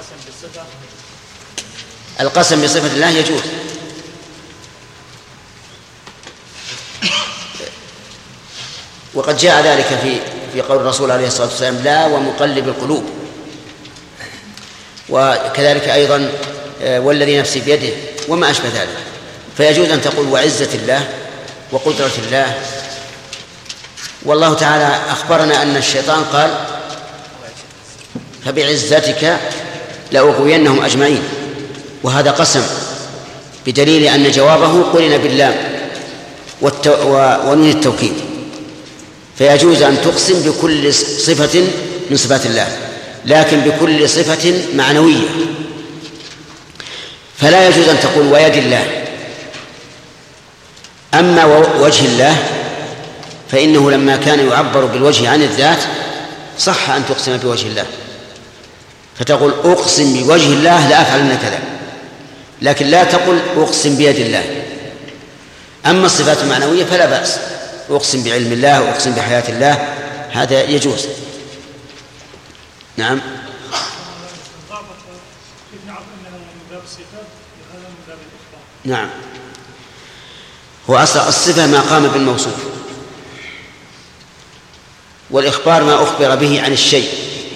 القسم بصفة الله يجوز، وقد جاء ذلك في قول الرسول عليه الصلاة والسلام: لا ومقلب القلوب. وكذلك أيضا والذي نفسي بيده وما أشبه ذلك. فيجوز أن تقول وعزة الله وقدرة الله. والله تعالى أخبرنا أن الشيطان قال: فبعزتك لأغوينهم أجمعين، وهذا قسم بدليل أن جوابه قرن باللام ونون التوكيد. فيجوز أن تقسم بكل صفة من صفات الله، لكن بكل صفة معنوية. فلا يجوز أن تقول ويد الله. أما وجه الله فإنه لما كان يعبر بالوجه عن الذات صح أن تقسم بوجه الله، فتقول أقسم بوجه الله لأفعلن كذا، لكن لا تقل أقسم بيد الله. أما الصفات المعنوية فلا بأس، أقسم بعلم الله وأقسم بحياة الله، هذا يجوز. نعم. نعم، هو أصل الصفة ما قام بالموصوف، والإخبار ما أخبر به عن الشيء.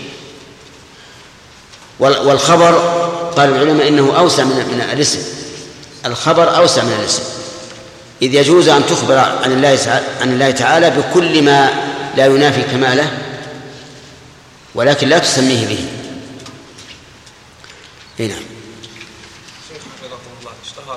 والخبر قال العلماء إنه أوسع من الاسم، الخبر أوسع من الاسم، إذ يجوز أن تخبر عن الله تعالى بكل ما لا ينافي كماله، ولكن لا تسميه به. نعم.